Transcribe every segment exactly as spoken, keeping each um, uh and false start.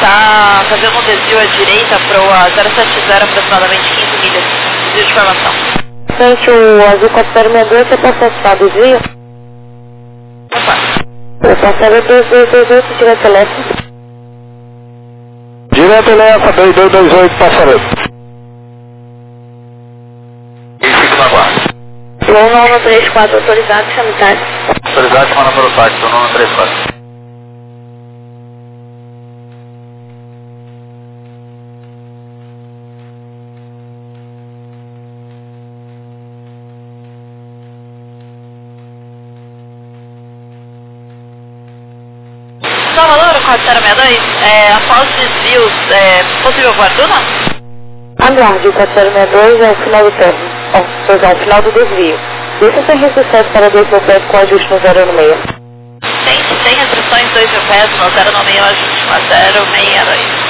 Tá fazendo um desvio à direita para o zero sete zero, aproximadamente quinze milhas. Desvio de formação. Gente, o Azul quatro zero seis dois, você pode acessar o desvio? Opa. Eu passava dois dois dois oito, direto telefone. Direto Lefa, dois dois dois oito, passarelo. E fica na guarda. um um três quatro, autorizado, chame táxi. Autoridade, chama número táxi, um um três quatro. Salvador, quatro zero seis dois, é, após desvios, é, possível voar Duna? Aguarde, o quatro zero seis dois é o final do termo. Ó, pois é, o final do desvio. Deixa ser registrado para dois mil pés com ajuste no zero no meio. Tem, tem restrições dois mil pés no zero no meio, ajuste no zero seis dois.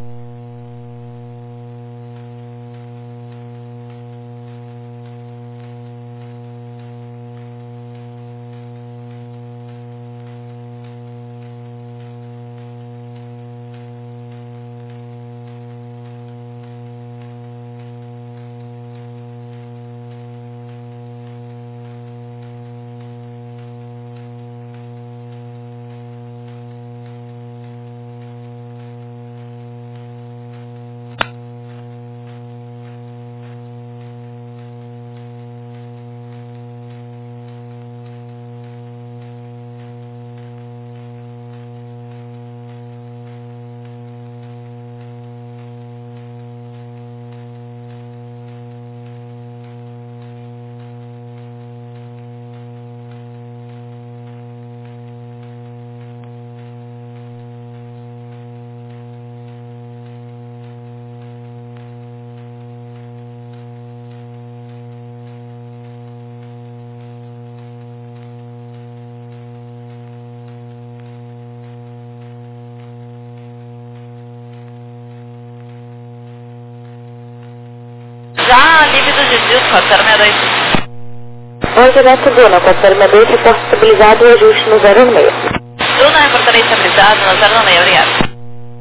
Já livre dos desvios, quatro zero seis dois. Vamos direto Duna, quatro zero seis dois, reporte estabilizado e ajuste no zero no meio. Duna, reportarei estabilizado no zero no meio, obrigado.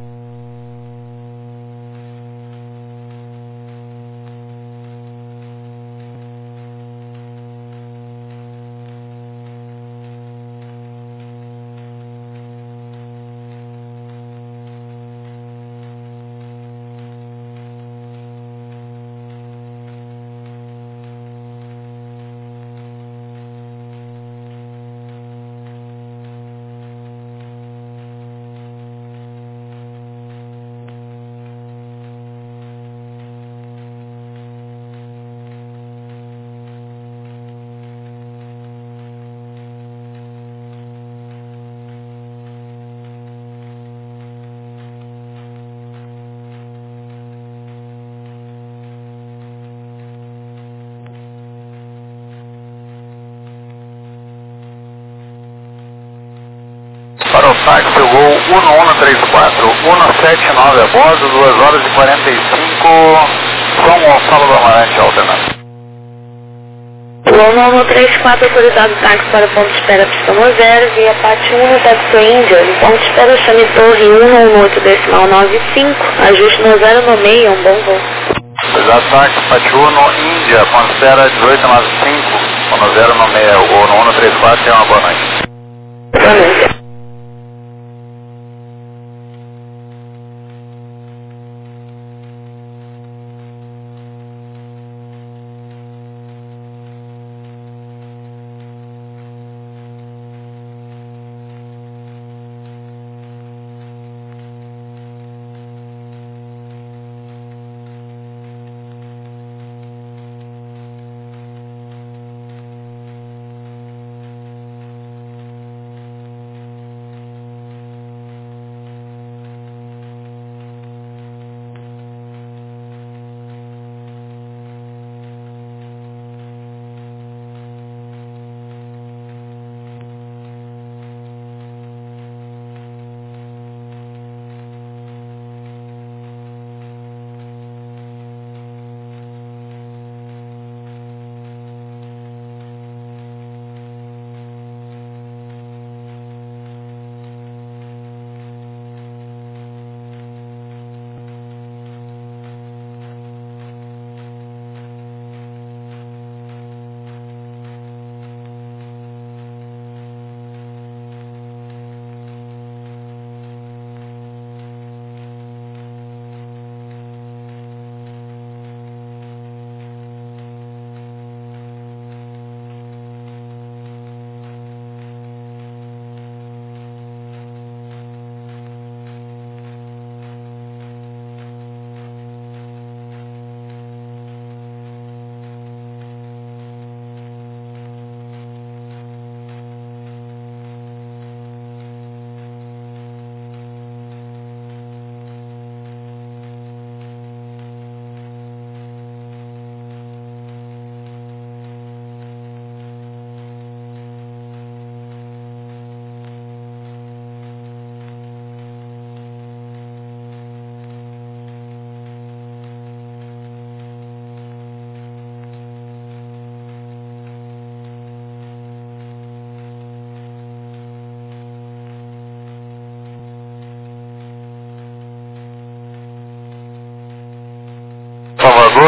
Para o táxi, o voo um um três quatro, um sete nove a bordo, duas horas e quarenta e cinco, São Gonçalo do Amarante, alternando. um um três quatro, autorizado táxi para ponto de espera pista zero, via Pátio um, táxi Índia, em ponto de espera chame Torre um um oito decimal nove cinco, ajuste no zero no meio, um bom voo. Autoridade táxi, Patiuno, Índia, ponto de espera dezoito nove cinco, no zero no meio, o um um três quatro, tenha uma boa noite. Boa noite.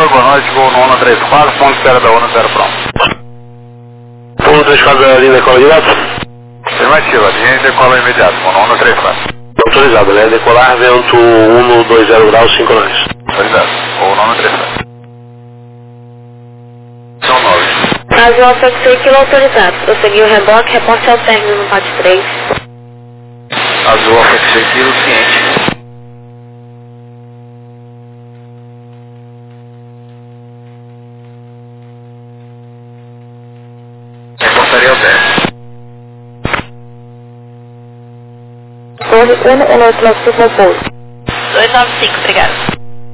boa noite, voo no um três quatro, ponto de espera da ONU, zero pronto. um três quatro, a linha decola direto? Afirmativa, linha decola imediato, voo no um três quatro. Autorizado, né? Decolar, vento um dois zero graus, cinco nós. Autorizado, voo no um três quatro. São nove. Azul Alfa Veículo autorizado. Prosseguiu o reboque, reporte ao término no P A T três. Azul Alfa Veículo, ciente. Reportaria ao término. Torre um, um oito nove cinco, pouso. dois nove cinco, obrigado.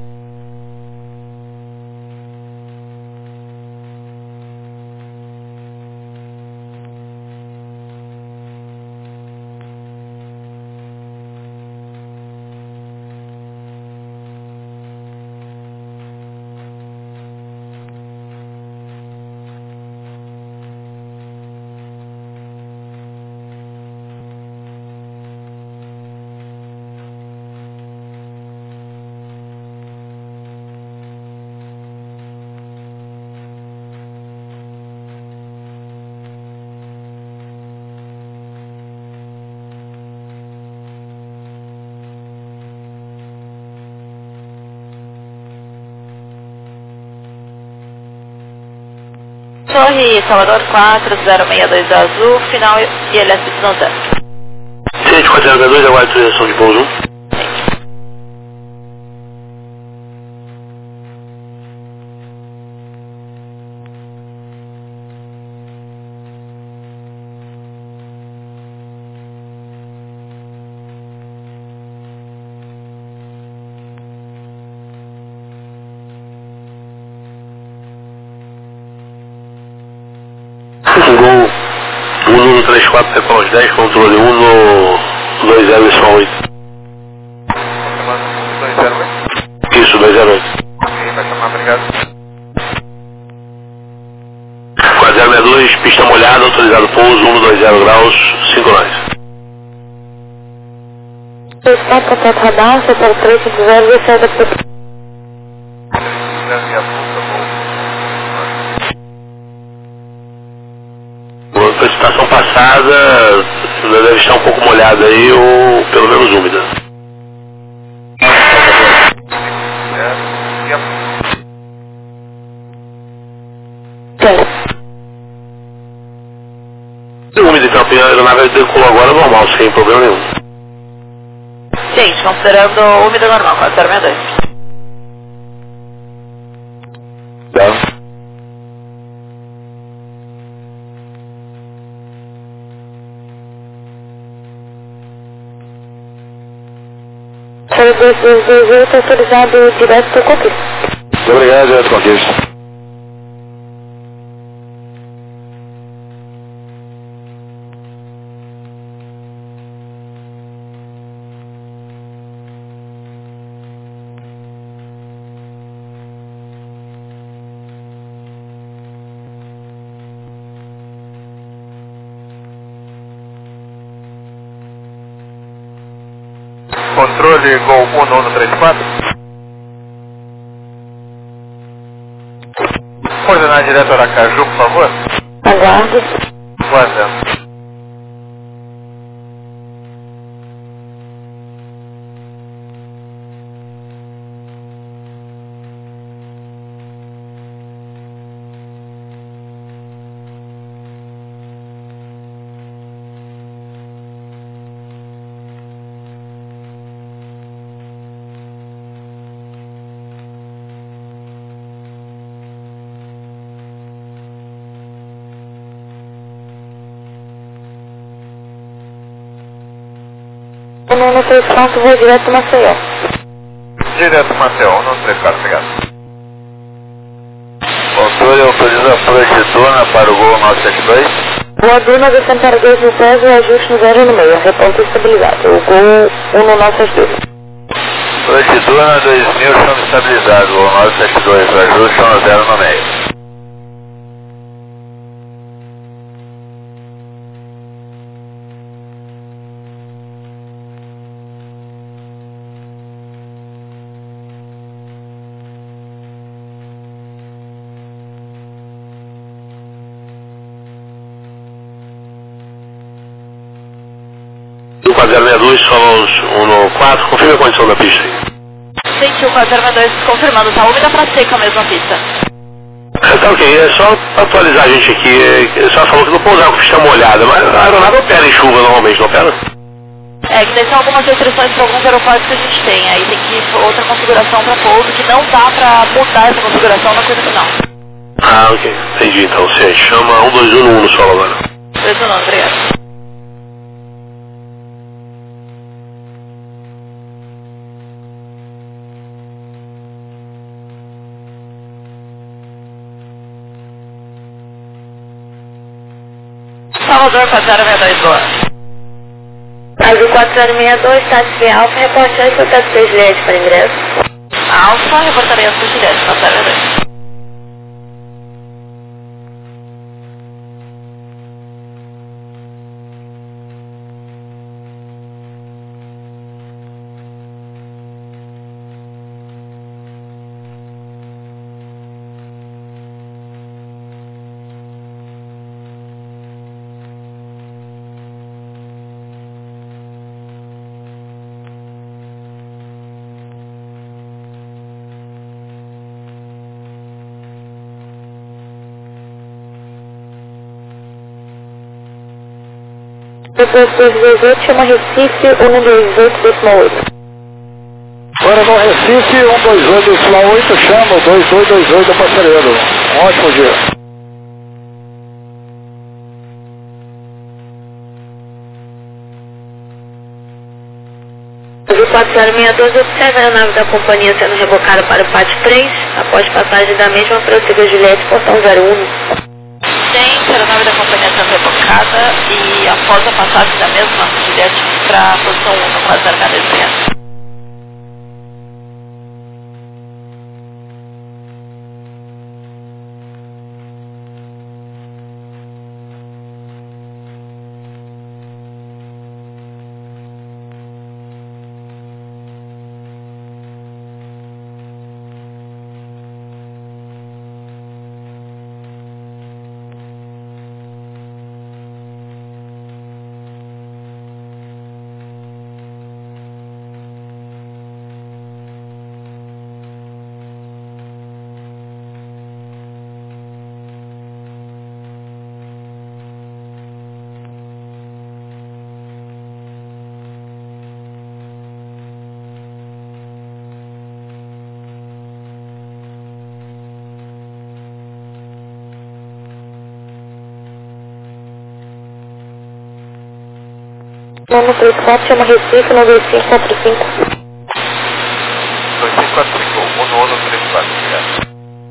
Torre Salvador quatro zero seis dois Azul, final I L S Y zero. Ciente quatro zero dois, aguardo autorização de pouso um. Gol um três quatro, decola aos dez, controle um no dois zero e oito. dois zero oito? Isso, dois zero oito. Ok, vai chamar, obrigado. quatro zero seis dois, pista molhada, autorizado pouso, um dois zero graus, cinco nós. dois quatro, contato radar, setor três cinco zero, descida para... A estação passada deve estar um pouco molhada aí, ou pelo menos úmida. Se úmida, então a aeronave decolou agora normal, sem problema nenhum. Gente, considerando úmido normal, quatro zero seis dois. Tá. dois dois dois oito, autorizado direto para o conquista. Muito obrigado, direto conquista. Controle Gol um um três quatro. Coordenar direto Aracaju, por favor. Aguardo. Guardando. um um três quatro, vou direto para Maceió. Direto Maceió, um um três quatro, obrigado. Controle autoriza a projetona para o Gol nove sete dois. Boa Duna, descendo para dois no César e ajuste no zero no meio. Reponto estabilizado. O Gol um nove sete dois. Projetona dois mil, chão estabilizado, Gol nove sete dois, ajuste no zero no meio. quatro zero seis dois, solos um no quatro, confirme a condição da pista aí. Sentiu quatro zero seis dois confirmando, tá úmida pra seca mesmo a pista. É, tá ok, é só atualizar a gente aqui, é, só falou que não pousar com pista molhada, mas a aeronave opera em chuva normalmente, não opera? É, que daí são algumas restrições para alguns aeroportos que a gente tem, aí tem que ir outra configuração para pouso, que não dá pra mudar essa configuração na coisa final. Ah, ok, entendi então, você chama um dois um no solo agora. dois um, obrigado. Salvador quatro zero seis dois, boa. Azul quatro zero seis dois, táxi Alfa, reporte antes do táxi Juliette para ingresso. Alfa, reportaria para Juliette, quatro zero seis dois. Depois dois dois oito, chama Recife, um dois oito, decimal oito. Agora no Recife, um dois oito, decimal oito, chama dois dois dois oito, parceiro. Um ótimo dia. Azul quatro zero seis dois, observa a aeronave da companhia sendo rebocada para o pátio três, após passagem da mesma prossiga Juliette, portão zero um. Tem a aeronave da companhia sendo rebocada e após a passagem da mesma Juliette para a posição um no quatro zero seis. Nono três quatro, chama Recife, no dois cinco quatro cinco. dois cinco quatro cinco, um nono três quatro, obrigado.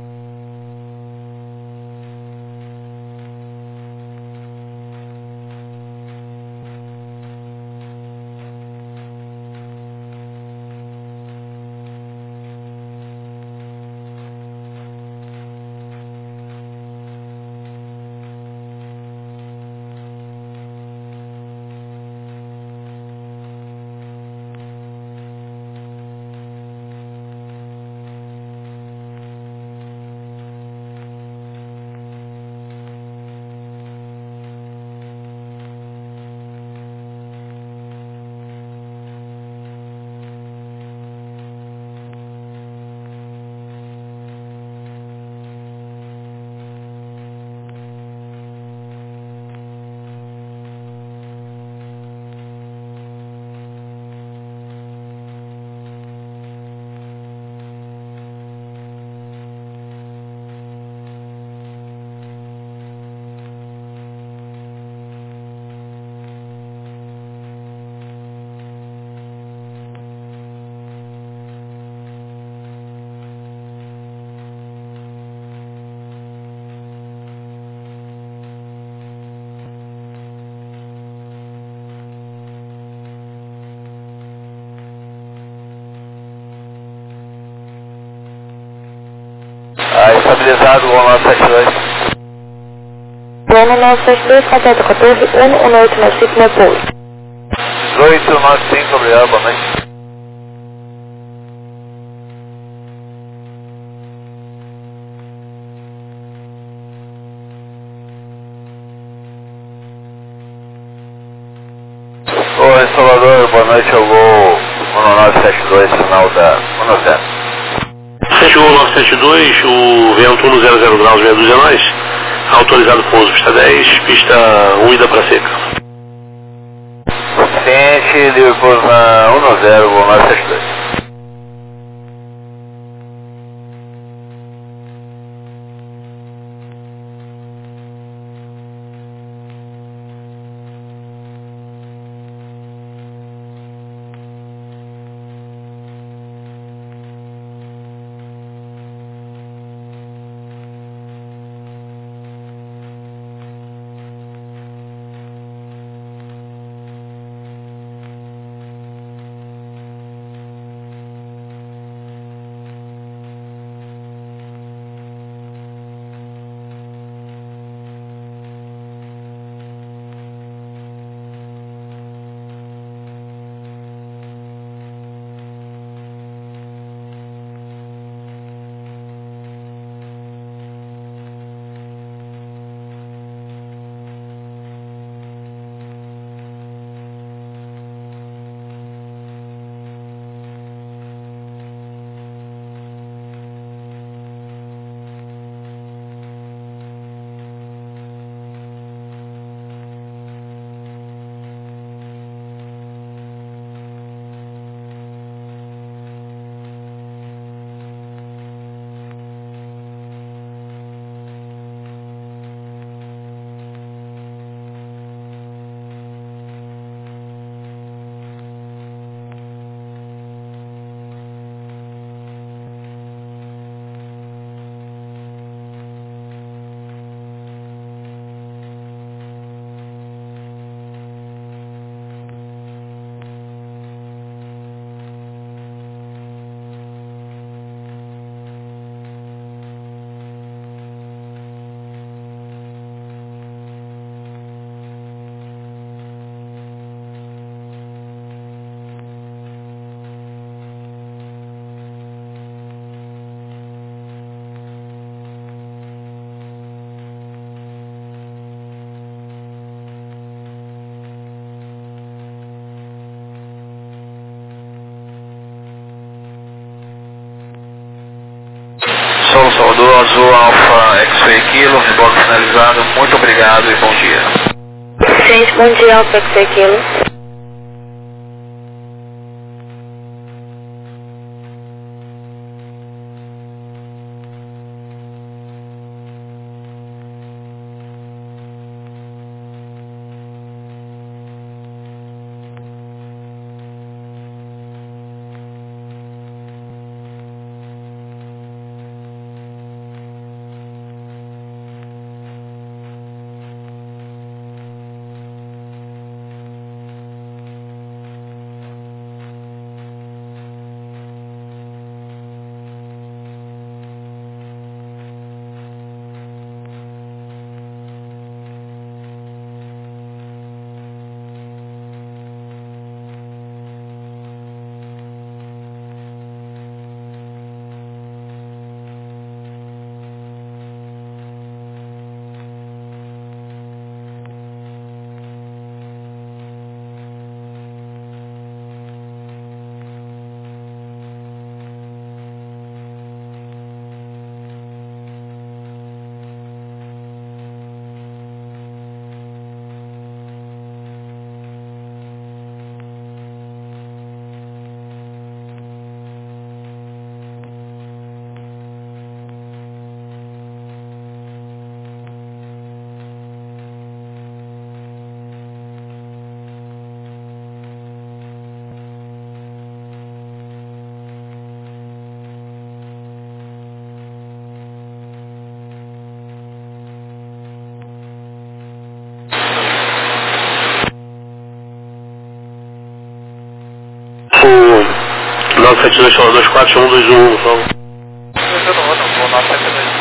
Ah, estabilizado, um nove sete dois. Plano nove sete dois, contato quatorze, um um oito nove cinco, meu pouso. dezoito noventa e cinco, obrigado, boa noite. Oi, Salvador. sete dois, sinal da um zero. sete Gol nove sete dois, o vento um zero zero graus, meia dúzia nós, autorizado pouso, pista dez, pista úmida para seca. Suficiente, livre pouso na um zero, Gol nove sete dois. Solo Salvador, Azul Alfa X-Ray Kilo, reboque finalizado, muito obrigado e bom dia. Gente, bom dia, Alfa X-Ray Kilo. nove sete dois, dois quatro um dois um, por favor. nove sete dois.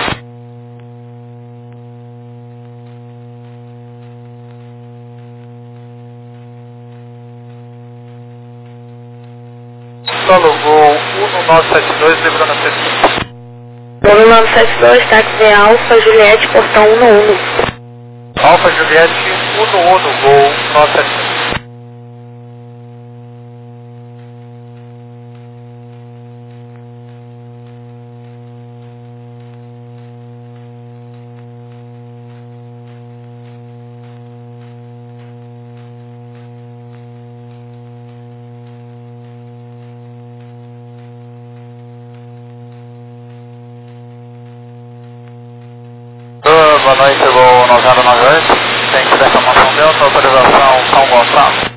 Solo Gol um nove sete dois, livrando a sete. um nove sete dois, táxi Alfa Juliette, portão um um. Alfa Juliette um um, Gol nove sete dois. boa noite, voo no zero nove oito. Tem que reclamação Delta, autorização São Gonçalo.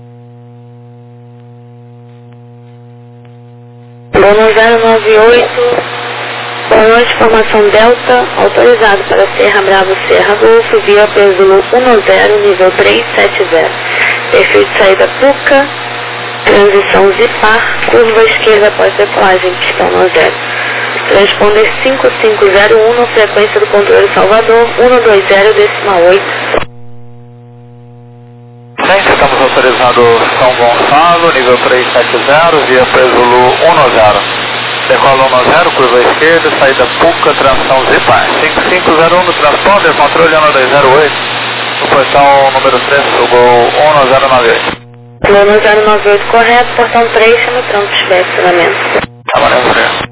Bono zero nove oito, boa noite, formação Delta, autorizado para Serra Bravo, Serra Golfo, via Pesulo um zero, nível três sete zero. Perfil de saída Puca, transição Zipar, curva esquerda após decolagem, pistão no zero. Transponder cinco cinco zero um, frequência do controle Salvador, cento e vinte, decimal oito. Sim, estamos autorizados São Gonçalo, nível três sete zero, via Pesulo um zero. Decola um zero, curva esquerda, saída Puca, transição Zipar. cinco cinco zero um no transponder, controle um dois zero oito, no portão número três, Gol um zero nove oito. Bono zero nove oito correto, portão três, chama tronco de estacionamento. Tá valendo,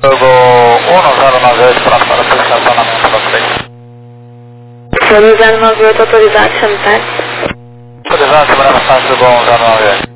um zero nove oito, pronto para posicionamento para frente. Plano zero nove oito autorizado, chame táxi. Autorizado, segurança táxi do um zero nove oito.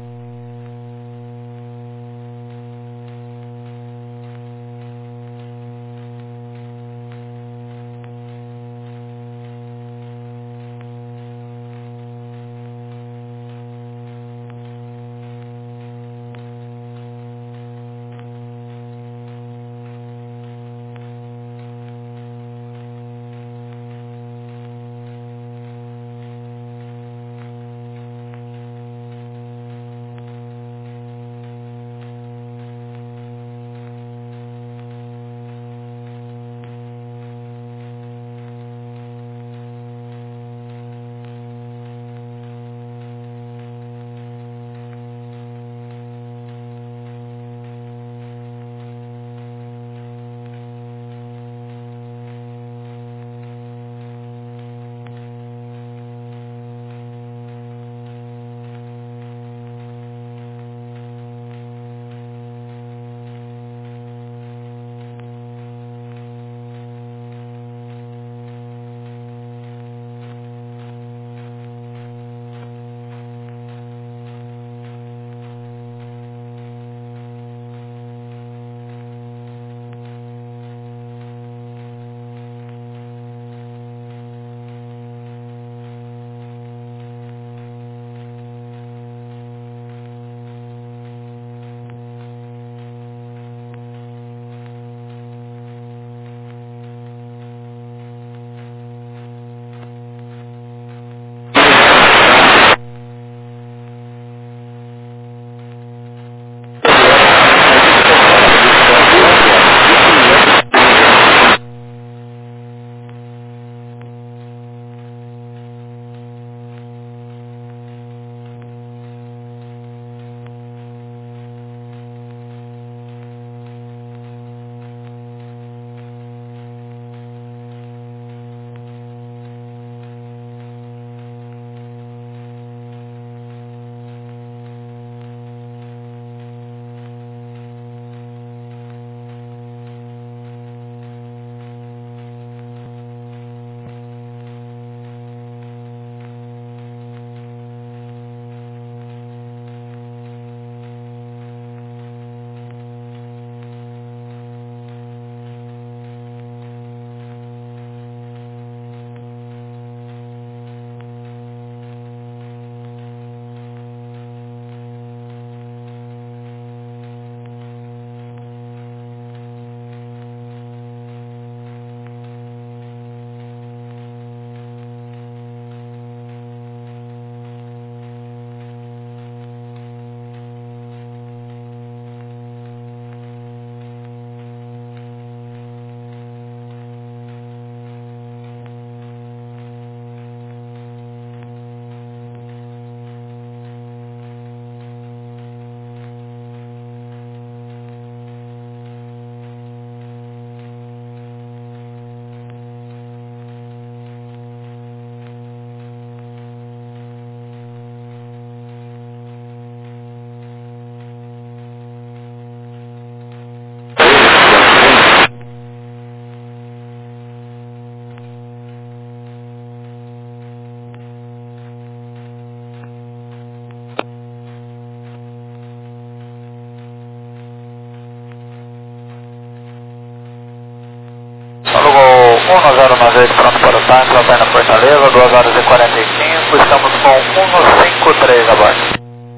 um zero nove oito pronto para o táxi, vai na Fortaleza, duas horas e quarenta e cinco, estamos com um cinco três abaixo.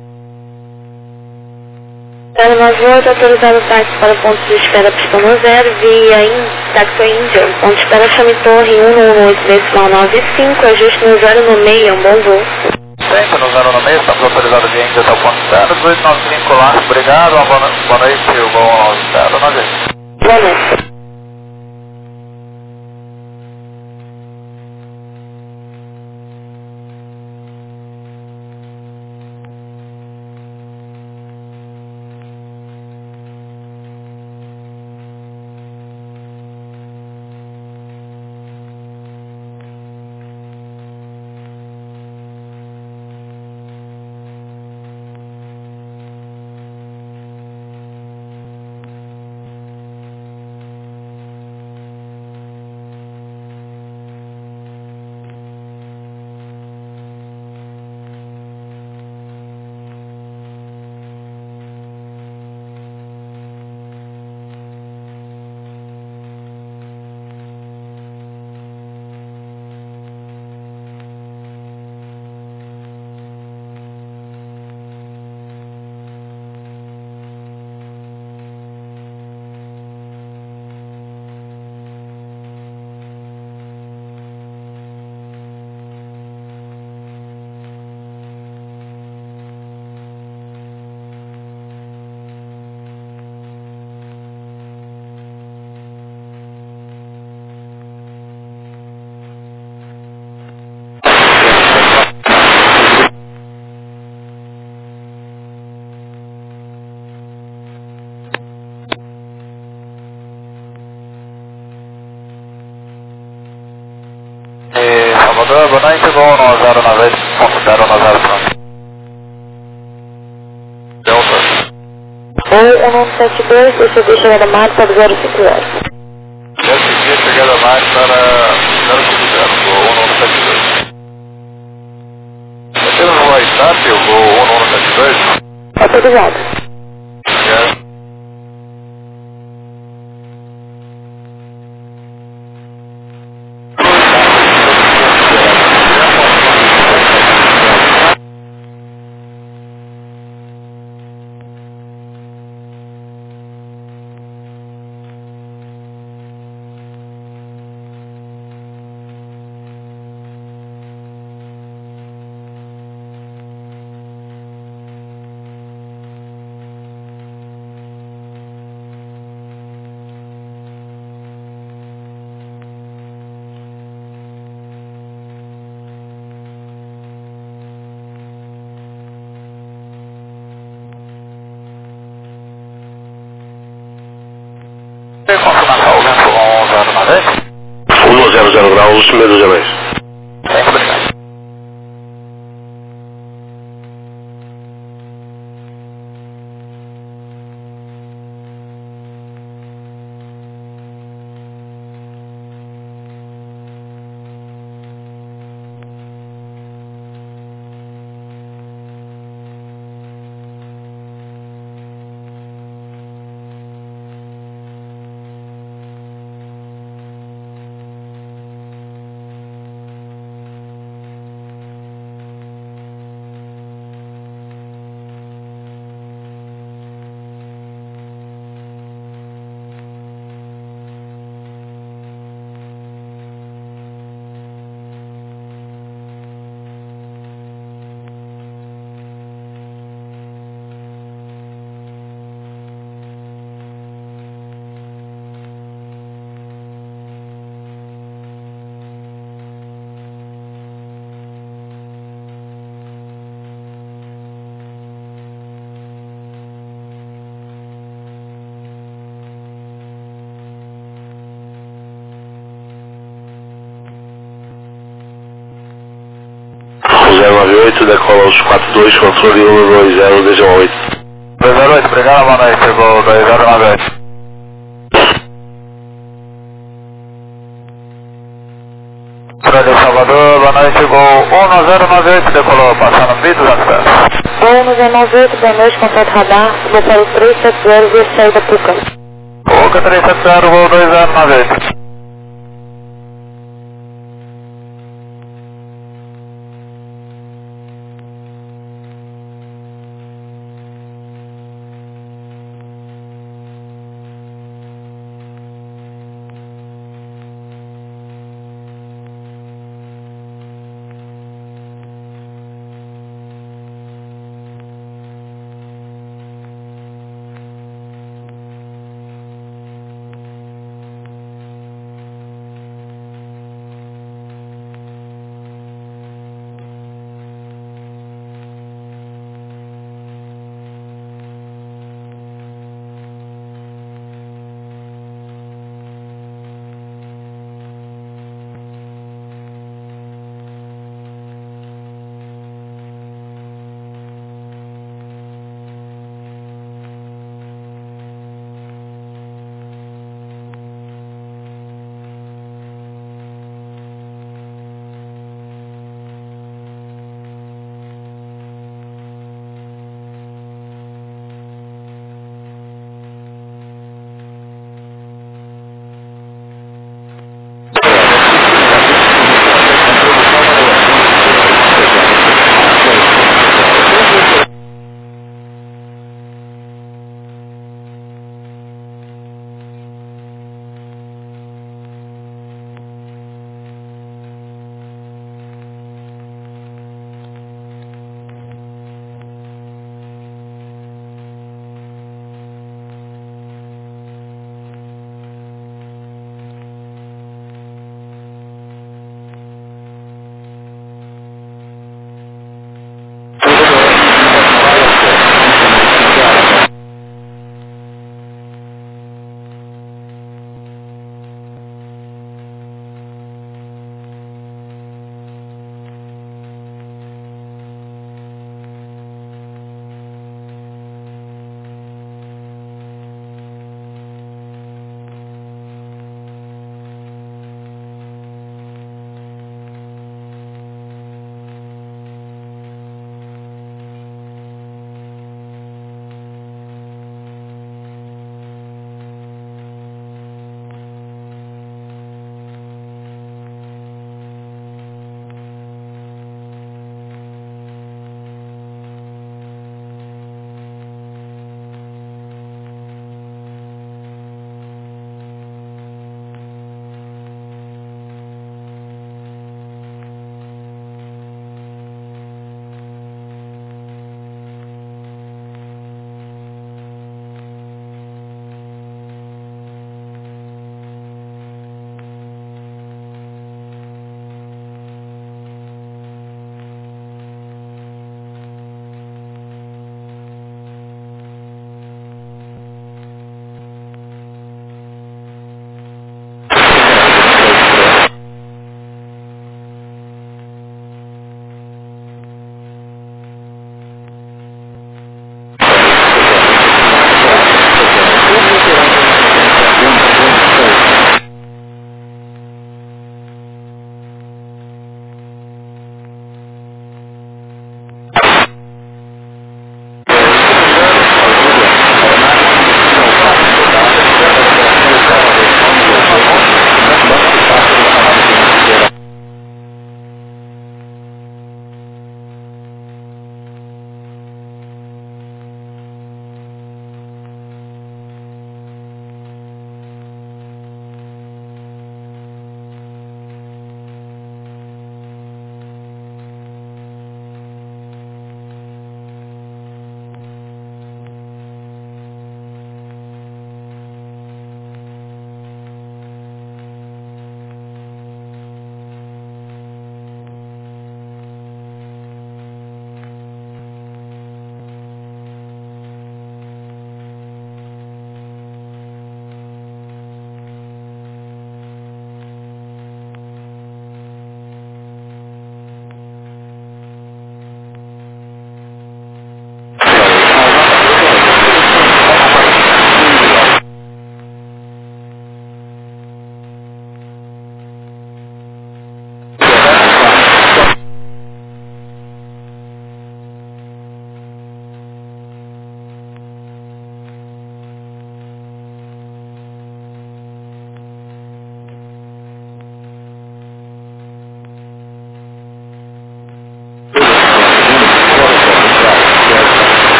zero nove oito, autorizado o táxi para o ponto de espera Pistão Zero, via in, táxi Índia, ponto de espera Chame Torre um um oito, decimal nove cinco, ajuste no zero no meio, um bom voo. Sempre no zero no meio, estamos autorizados de Índia até o ponto zero, dois nove cinco lá, obrigado, uma boa, boa noite, o bom zero nove oito. Boa noite. Salvador, boa noite, voo um zero nove oito ponto zero nove zero pronto. Delta. Ou um nove sete dois, deixa eu ver chegada máxima para zero cinco zero. Eu segui chegada mais para zero cinco zero, voo um nove sete dois. Você não vai estar, eu vou um nove sete dois? Autorizado. Obrigado. Confirmação, vento um zero nove oito. um zero zero graus, meia dúzia mais. Muito obrigado. zero nove oito, decola aos quatro dois, controle um dois zero, desceu oito. dois zero oito, obrigado, boa noite, voo dois zero nove oito. Praia Salvador, boa noite, voo um zero nove oito, decolou, passando mil e duzentos pés. Voo um zero nove oito, boa noite, contato radar, vou para o três sete zero, via saída Puca. Puca três sete zero, voo dois zero nove oito.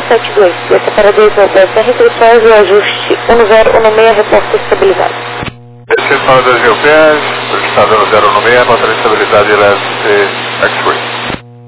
sete dois, Delta para dois Hotel R três e ajuste um zero um seis, reporte estabilidade. Descer para dois mil pés, estado no zero um seis, nota de estabilidade leste X-Ray.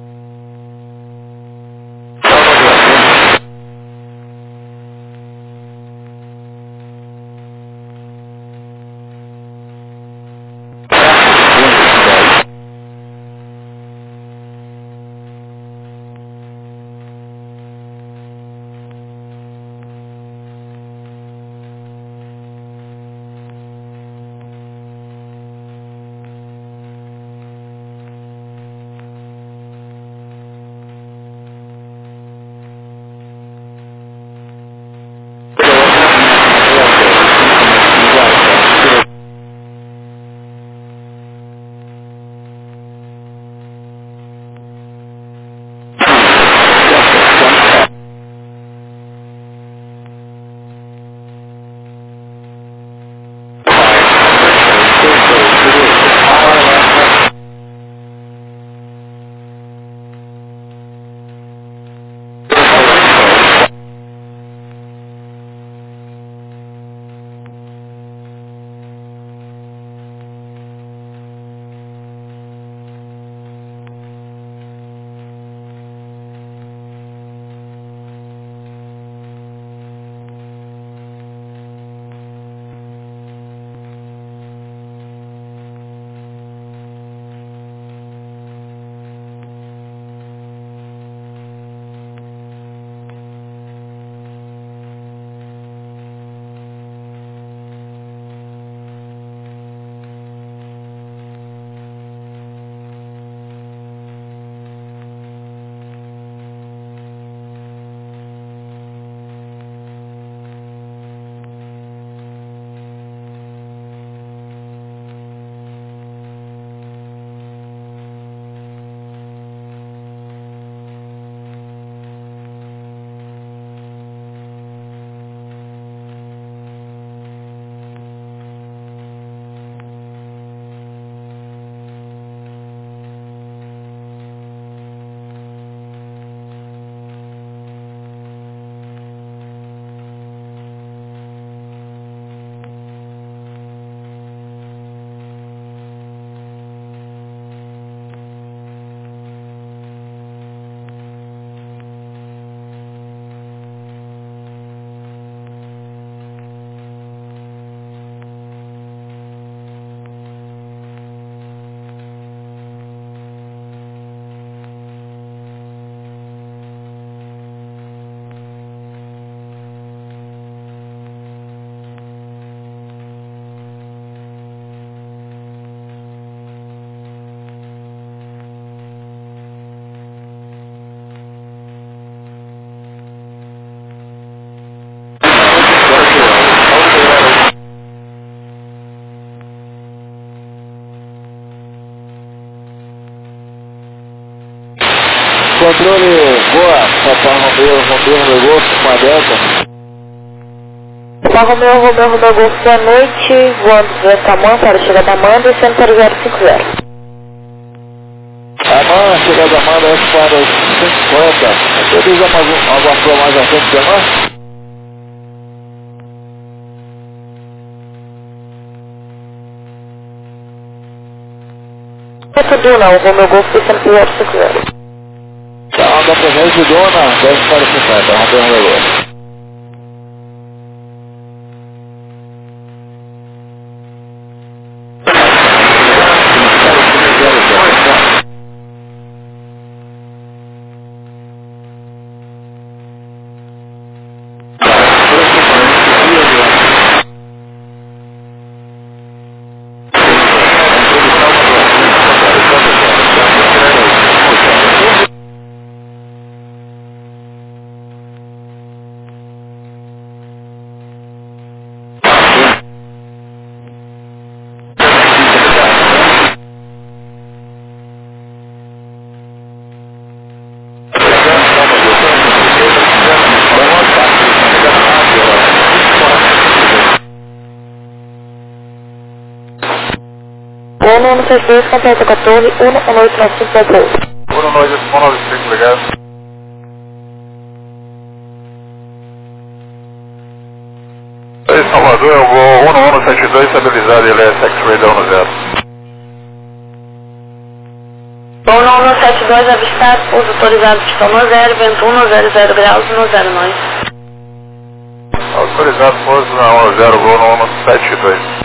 Controle boa, Papai Romeu, Romeu, Romeu Golfo, com a Delta. Papai Romeu, Romeu, Romeu Golfo, boa noite, voando do Taman para a chegada da Amanda, descendo para o zero cinco zero. Amanda, chegada da Amanda, S para os cento e cinquenta. Você usa mais alguma flor mais à frente de Amanda? Duna, o Romeu Golfo, descendo para o zero cinco zero. Tá, anda para o de Dona, dez para cinquenta, Romeu, Romeu Golfo. um um seis dois, completa com a torre, um um oito nove cinco para o um um oito nove cinco, obrigado. Salvador, eu vou um um sete dois, estabilizado, ele é X-Ray down no zero. Bom, no um sete dois avistado, pouso autorizado pistão no zero, vento um, zero zero graus, no zero nós. Autorizado, pouso na um zero, vou no um sete dois.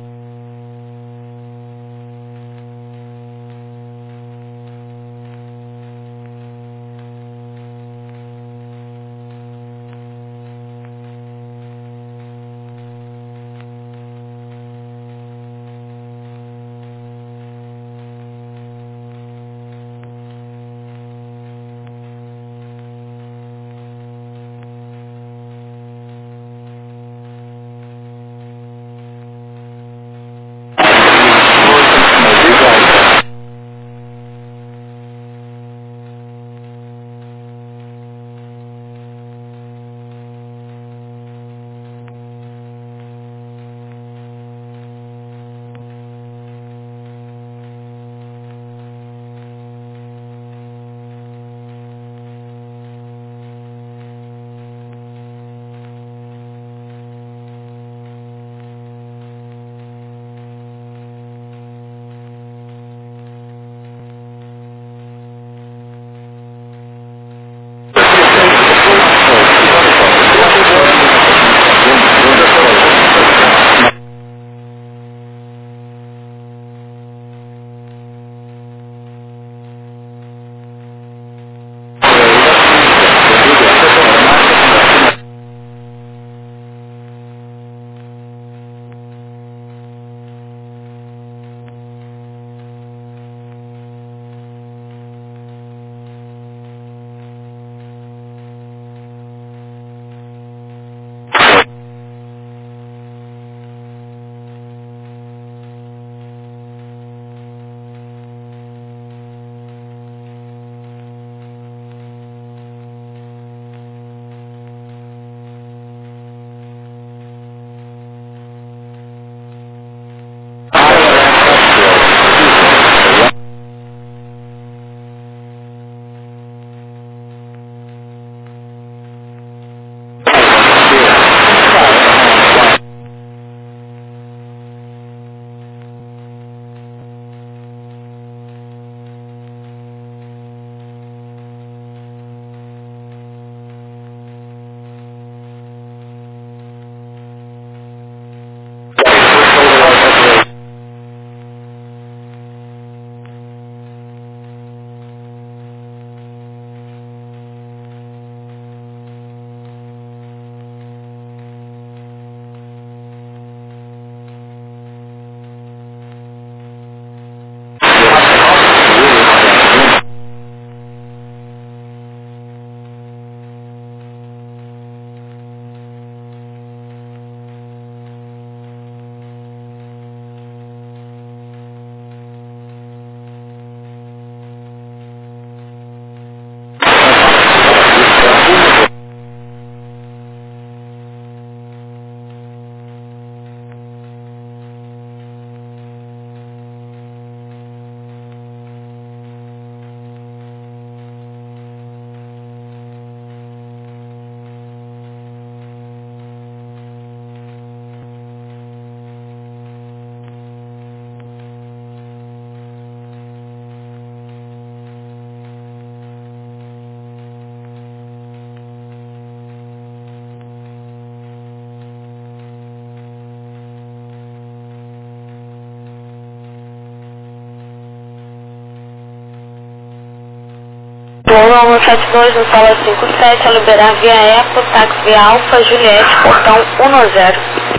um sete dois no sala cinco sete, a liberar via Eco, táxi via Alfa Juliette, portão um zero.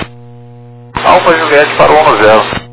Alfa Juliette para o um zero.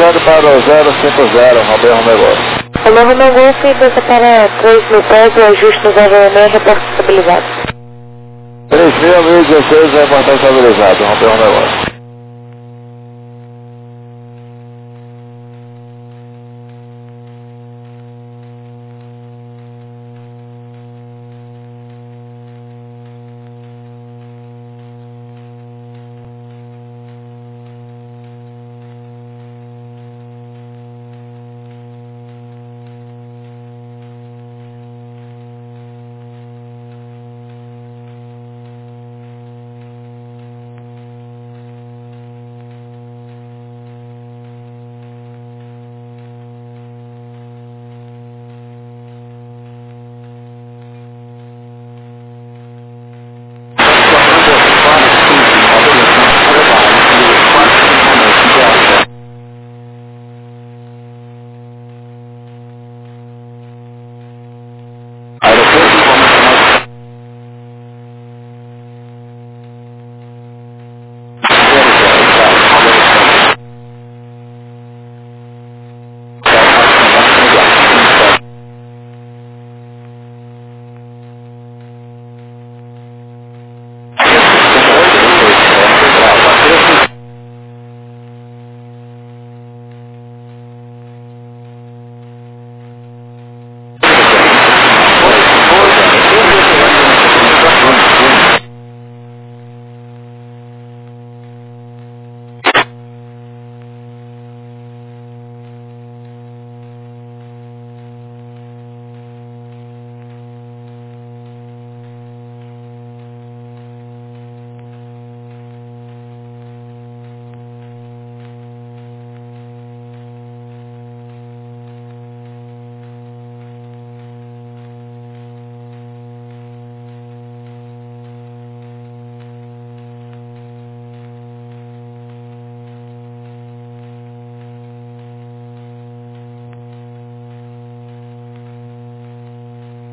descendo para o zero cinco zero, Romeu Romeu Golf. Romeu Romeu Golf, desce para três mil pés, o ajuste no zero seis, reporte estabilizado. três mil, mil e dezesseis, reportagem estabilizado, Romeu Romeu Golf.